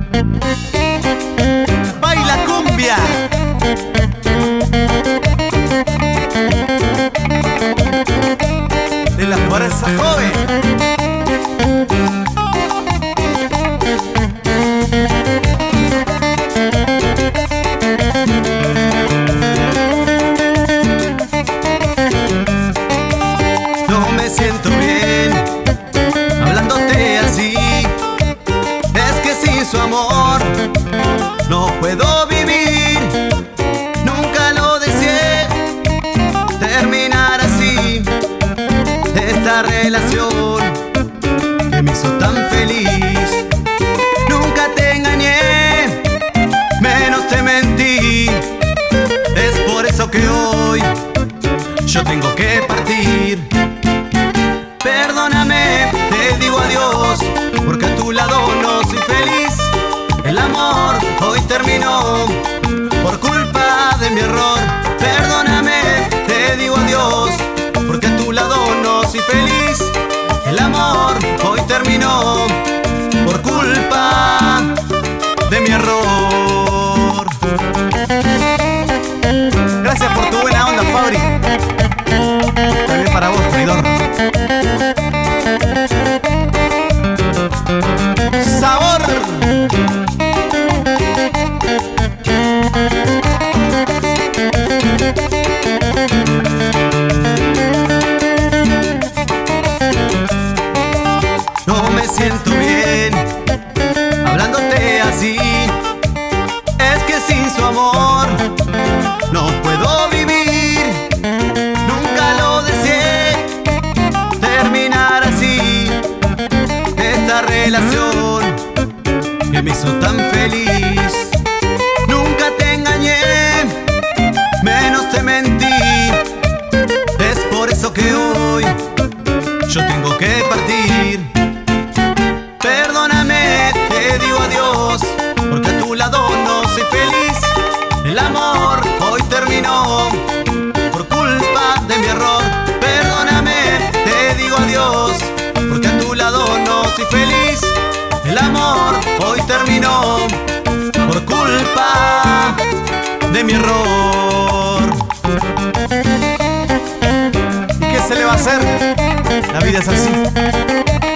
Baila cumbia. De la fuerza joven. No me siento bien hablándote así. Es que sin su amor no puedo vivir. Nunca lo deseé terminar así esta relación que me hizo tan feliz. Nunca te engañé, menos te mentí. Es por eso que hoy yo tengo que partir. Perdóname, te digo adiós, porque a tu lado no soy feliz. El amor hoy terminó por culpa de mi error. Perdóname, te digo adiós, porque a tu lado no soy feliz. El amor hoy terminó por culpa de mi error. Gracias por tu buena onda, Fabri. También para vos, traidor. Sabor. No me siento bien hablándote así. Es que sin su amor no puedo vivir. Nunca lo deseé terminar así esta relación que me hizo tan feliz. Nunca te engañé, menos te mentí. Es por eso que hoy yo tengo que partir. Perdóname, te digo adiós, porque a tu lado no soy feliz. El amor hoy terminó por culpa de mi error. Perdóname, te digo adiós, porque a tu lado no soy feliz. El amor hoy terminó por culpa de mi error. ¿Y qué se le va a hacer? La vida es así.